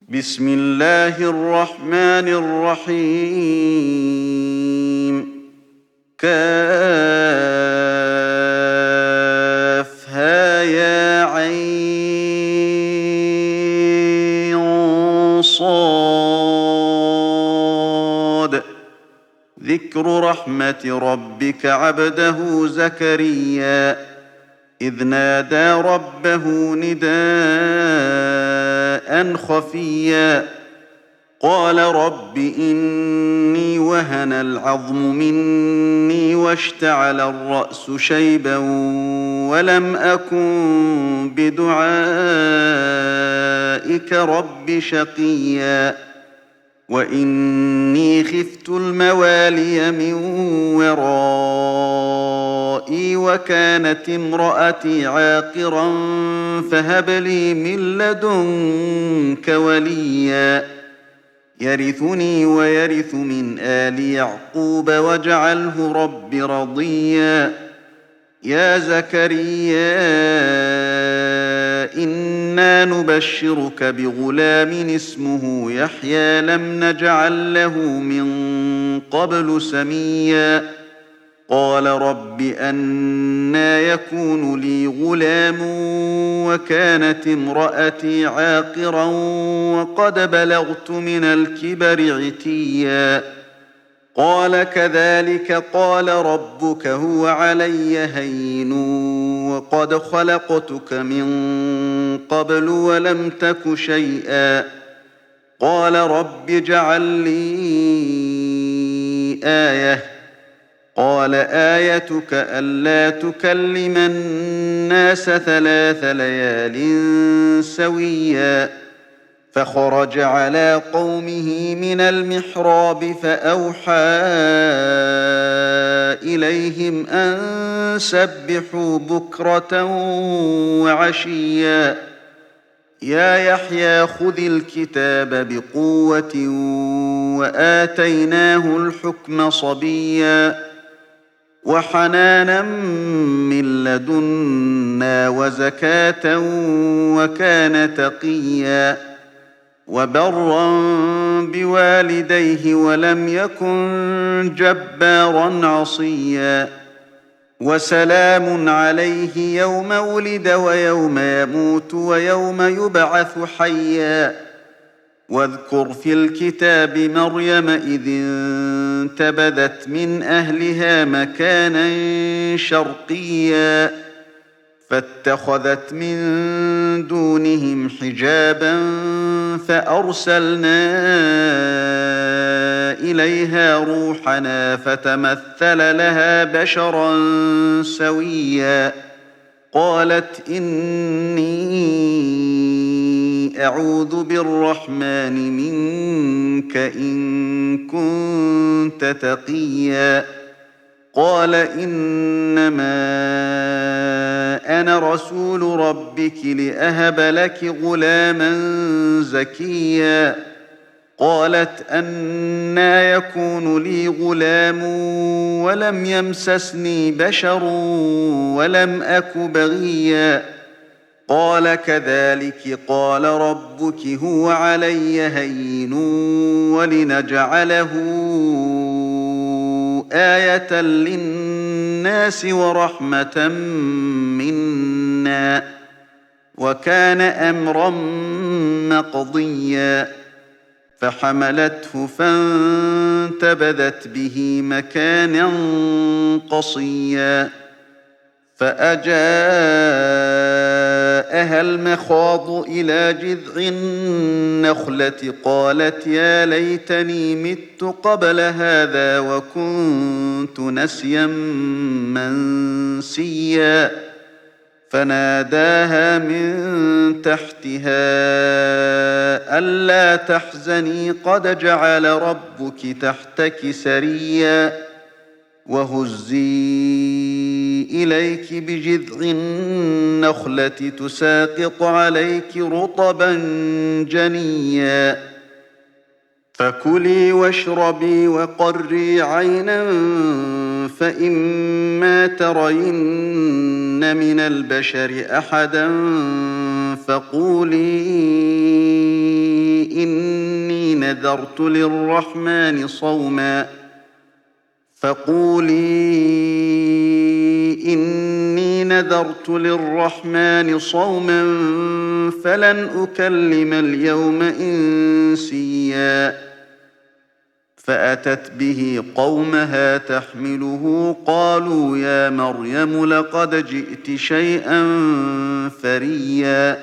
بسم الله الرحمن الرحيم كافها يا عين صاد ذكر رحمة ربك عبده زكريا إذ نادى ربه نداء خفيا قال رب إني وهن العظم مني واشتعل الرأس شيبا ولم أكن بدعائك رب شقيا وإني خفت الموالي من ورائي وكانت امرأتي عاقرا فهب لي من لدنك وليا يرثني ويرث من آل يعقوب واجعله رب رضيا يا زكريا إنا نبشرك بغلام اسمه يحيى لم نجعل له من قبل سميا قال رب أنى يكون لي غلام وكانت امرأتي عاقرا وقد بلغت من الكبر عتيا قال كذلك قال ربك هو علي هين وقد خلقتك من قبل ولم تك شيئا قال رب اجعل لي آية قال آيتك ألا تكلم الناس 3 ليال سويا فخرج على قومه من المحراب فأوحى إليهم أن سبحوا بكرة وعشيا يا يحيى خذ الكتاب بقوة وآتيناه الحكم صبيا وحنانا من لدنا وزكاة وكان تقيا وبرا بوالديه ولم يكن جبارا عصيا وسلام عليه يوم ولد ويوم يموت ويوم يبعث حيا واذكر في الكتاب مريم إذ انتبذت من أهلها مكانا شرقيا فاتخذت من دونهم حجابا فأرسلنا إليها روحنا فتمثل لها بشرا سويا قالت إني أعوذ بالرحمن منك إن كنت تقيا قال إنما أنا رسول ربك لأهب لك غلاما زكيا قالت أنى يكون لي غلام ولم يمسسني بشر ولم أك بغيا قال كذلك قال ربك هو علي هين ولنجعله آية للناس ورحمة منا وكان أمرا مقضيا فحملته فانتبذت به مكانا قصيا فأجاءها المخاض إلى جذع النخلة قالت يا ليتني مت قبل هذا وكنت نسيا منسيا فناداها من تحتها ألا تحزني قد جعل ربك تحتك سريا وهزي إليك بجذع النخلة تساقط عليك رطبا جنيا فكلي واشربي وقري عينا فإما ترين من البشر أحدا فقولي نذرت للرحمن صوما فقولي إني نذرت للرحمن صوما فلن أكلم اليوم إنسيا فأتت به قومها تحمله قالوا يا مريم لقد جئت شيئا فريا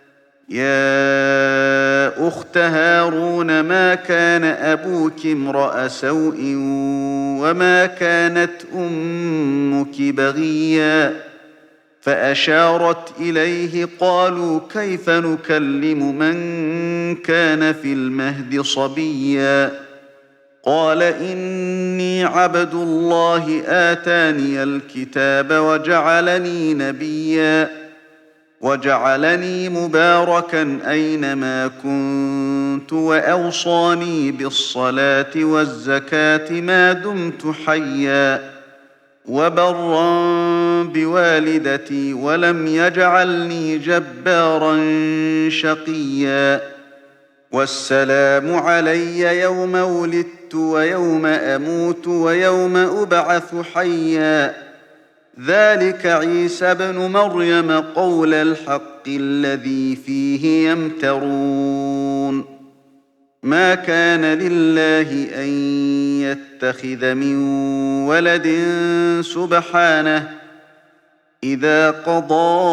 يا أخت هارون ما كان أبوك امرأ سوء وما كانت أمك بغيا فأشارت إليه قالوا كيف نكلم من كان في المهد صبيا قال إني عبد الله آتاني الكتاب وجعلني نبيا وجعلني مباركا أينما كنت وأوصاني بالصلاة والزكاة ما دمت حيا وبرا بوالدتي ولم يجعلني جبارا شقيا والسلام علي يوم ولدت ويوم أموت ويوم أبعث حيا ذلك عيسى بن مريم قول الحق الذي فيه يمترون ما كان لله أن يتخذ من ولد سبحانه إذا قضى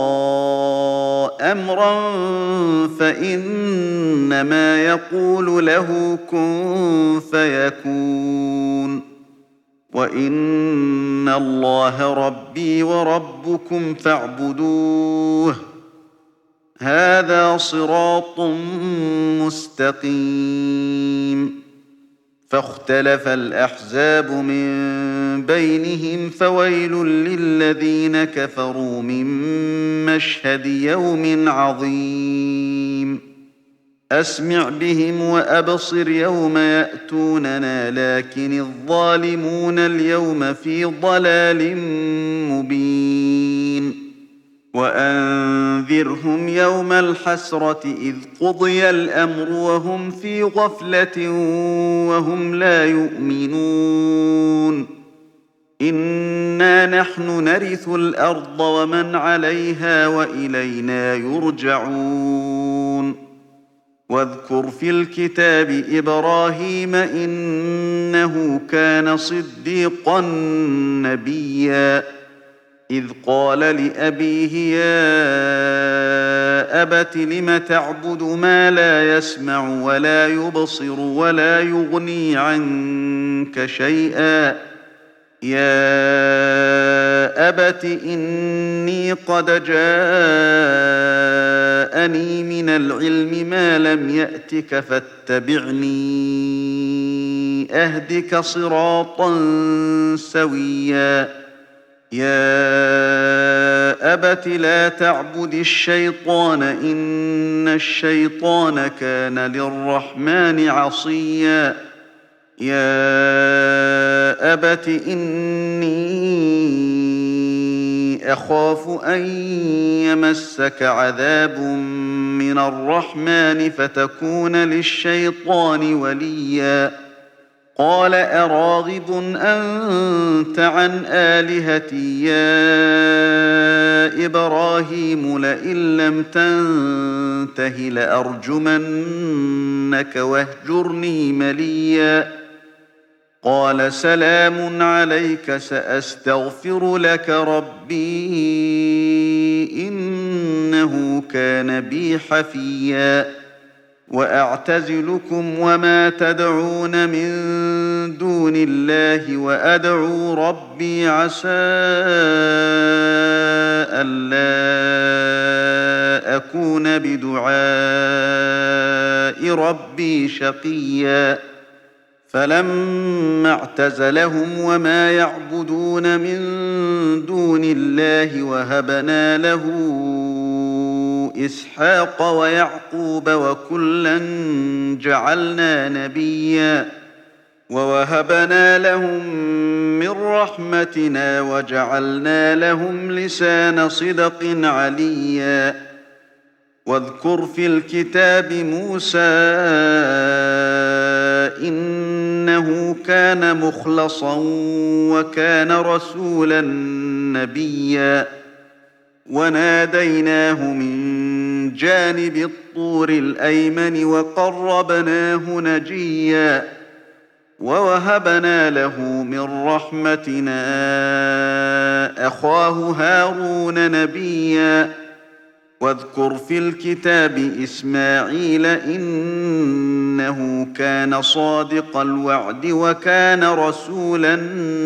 أمرا فإنما يقول له كن فيكون وإن الله ربي وربكم فاعبدوه هذا صراط مستقيم فاختلف الأحزاب من بينهم فويل للذين كفروا من مشهد يوم عظيم أسمع بهم وأبصر يوم يأتوننا لكن الظالمون اليوم في ضلال مبين وأنذرهم يوم الحسرة إذ قضي الأمر وهم في غفلة وهم لا يؤمنون إنا نحن نرث الأرض ومن عليها وإلينا يرجعون واذكر في الكتاب إبراهيم إنه كان صديقا نبيا إذ قال لأبيه يا أبت لم تعبد ما لا يسمع ولا يبصر ولا يغني عنك شيئا يا أبت إني قد جاءني من العلم ما لم يأتك فاتبعني أهدك صراطا سويا يا أبت لا تعبد الشيطان إن الشيطان كان للرحمن عصيا يا أبت إني أخاف أن يمسك عذاب من الرحمن فتكون للشيطان وليا قال أراغب أنت عن آلهتي يا إبراهيم لئن لم تنته لأرجمنك واهجرني مليا قال سلام عليك سأستغفر لك ربي إنه كان بي حفيا وأعتزلكم وما تدعون من دون الله وأدعو ربي عسى ألا أكون بدعاء ربي شقيا فلما اعتزلهم وما يعبدون من دون الله وهبنا له إسحاق ويعقوب وكلا جعلنا نبيا ووهبنا لهم من رحمتنا وجعلنا لهم لسان صدق عليا واذكر في الكتاب موسى إنه كان مخلصا وكان رسولا نبيا وناديناه من جانب الطور الأيمن وقربناه نجيا ووهبنا له من رحمتنا أخاه هارون نبيا واذكر في الكتاب إسماعيل إنه كان صادق الوعد وكان رسولا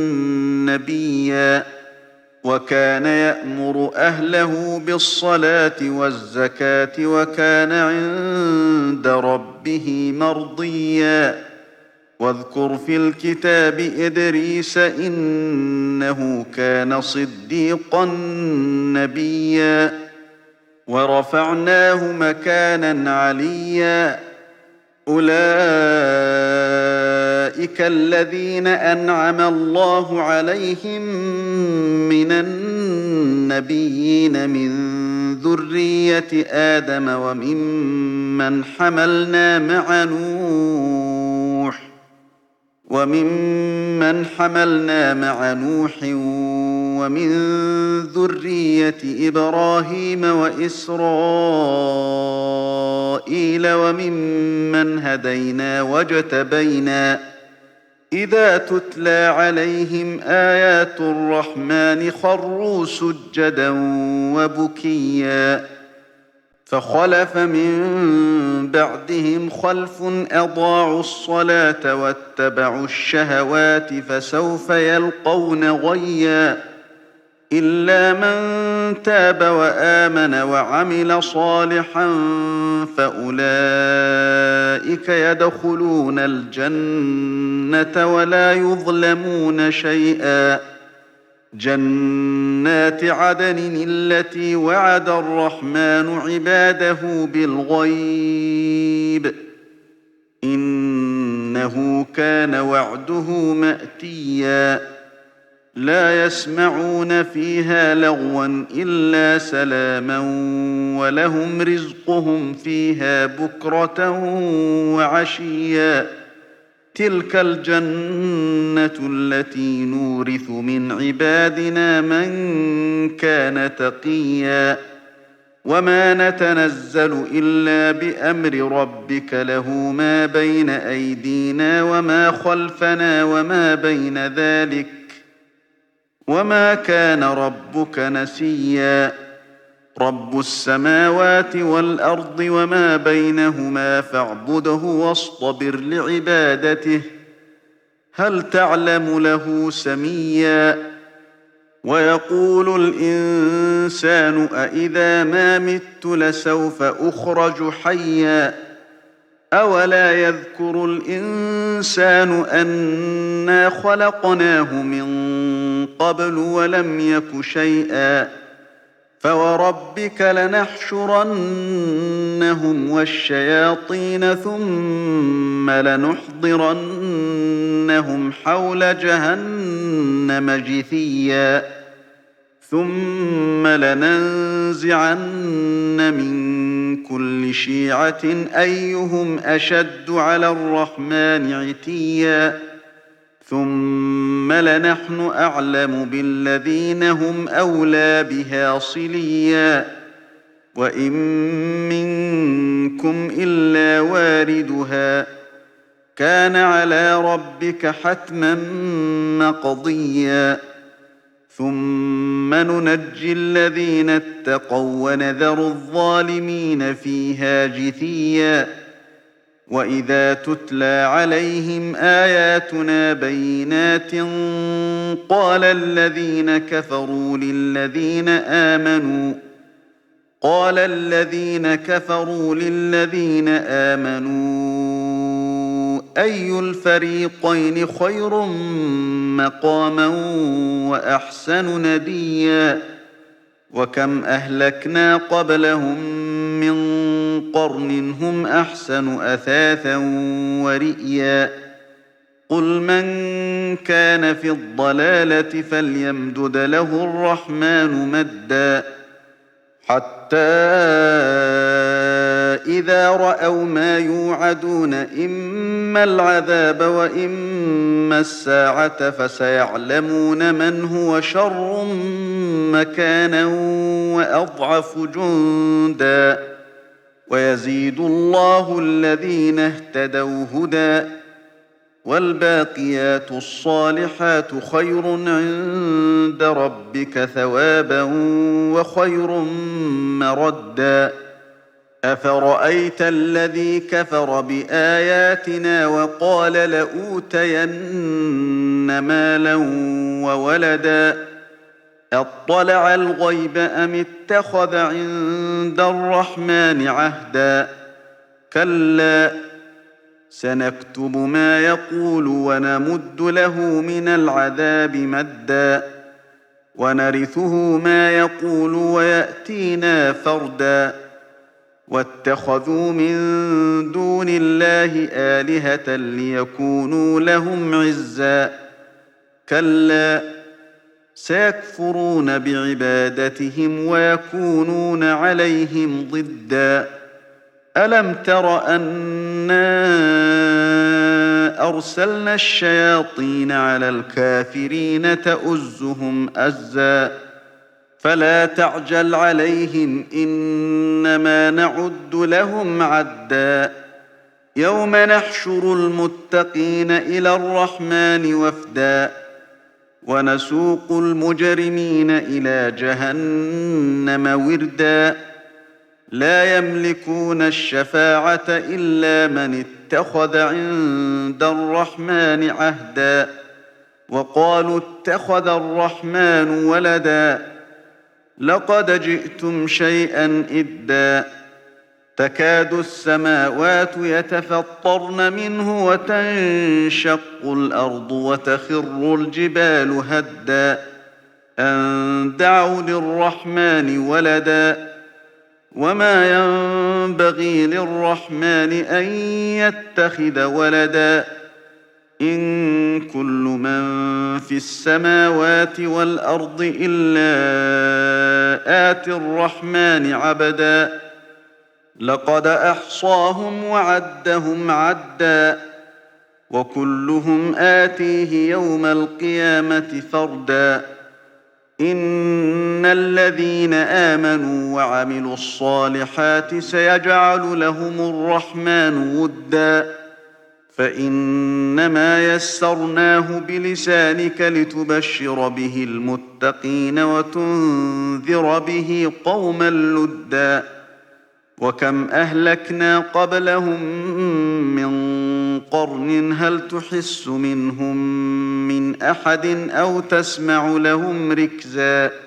نبيا وكان يأمر أهله بالصلاة والزكاة وكان عند ربه مرضيا واذكر في الكتاب إدريس إنه كان صديقا نبيا ورفعناه مكانا عليا أولئك الذين أنعم الله عليهم من النبيين من ذرية آدم وممن حملنا مع نوح ومن ذرية إبراهيم وإسرائيل وممن هدينا واجتبينا إذا تتلى عليهم آيات الرحمن خروا سجدا وبكيا فخلف من بعدهم خلف أضاعوا الصلاة واتبعوا الشهوات فسوف يلقون غيا إلا من تاب وآمن وعمل صالحا فأولئك يدخلون الجنة ولا يظلمون شيئا جنات عدن التي وعد الرحمن عباده بالغيب إنه كان وعده مأتيا لا يسمعون فيها لغوا إلا سلاما ولهم رزقهم فيها بكرة وعشيا تلك الجنة التي نورث من عبادنا من كان تقيا وما نتنزل إلا بأمر ربك له ما بين أيدينا وما خلفنا وما بين ذلك وما كان ربك نسيا رب السماوات والأرض وما بينهما فاعبده واصطبر لعبادته هل تعلم له سميا ويقول الإنسان أإذا ما مت لسوف أخرج حيا أولا يذكر الإنسان أنا خلقناه من قبل ولم يك شيئا فوربك لنحشرنهم والشياطين ثم لنحضرنهم حول جهنم جثيا ثم لننزعن من كل شيعة أيهم أشد على الرحمن عتيا ثم لنحن أعلم بالذين هم أولى بها صليا وإن منكم إلا واردها كان على ربك حتما مقضيا ثم ننجي الذين اتقوا ونذر الظالمين فيها جثيا وإذا تتلى عليهم آياتنا بينات قال الذين كفروا للذين آمنوا أي الفريقين خير مقاما وأحسن نديا وكم أهلكنا قبلهم من قرن هم أحسن أثاثا ورئيا قل من كان في الضلالة فليمدد له الرحمن مدا حتى إذا رأوا ما يوعدون إما العذاب وإما الساعة فسيعلمون من هو شر مكانا وأضعف جندا ويزيد الله الذين اهتدوا هدى والباقيات الصالحات خير عند ربك ثوابا وخير مردا أفرأيت الذي كفر بآياتنا وقال لأوتين مالا وولدا أطلع الغيب أم اتخذ عند الرحمن عهدا كلا سنكتب ما يقول ونمد له من العذاب مدا ونرثه ما يقول ويأتينا فردا واتخذوا من دون الله آلهة ليكونوا لهم عزا كلا سيكفرون بعبادتهم ويكونون عليهم ضدا ألم تر أنا أرسلنا الشياطين على الكافرين تؤزهم أزا فلا تعجل عليهم إنما نعد لهم عدا يوم نحشر المتقين إلى الرحمن وفدا ونسوق المجرمين إلى جهنم وردا لا يملكون الشفاعة إلا من اتخذ عند الرحمن عهدا وقالوا اتخذ الرحمن ولدا لقد جئتم شيئا إدا تكاد السماوات يتفطرن منه وتنشق الأرض وتخر الجبال هدا أن دعوا للرحمن ولدا وما ينبغي للرحمن أن يتخذ ولدا إن كل من في السماوات والأرض إلا آتي الرحمن عبدا لقد أحصاهم وعدهم عدا وكلهم آتيه يوم القيامة فردا إن الذين آمنوا وعملوا الصالحات سيجعل لهم الرحمن ودا فإنما يسرناه بلسانك لتبشر به المتقين وتنذر به قوما لدا وكم أهلكنا قبلهم من قرن هل تحس منهم من أحد أو تسمع لهم ركزا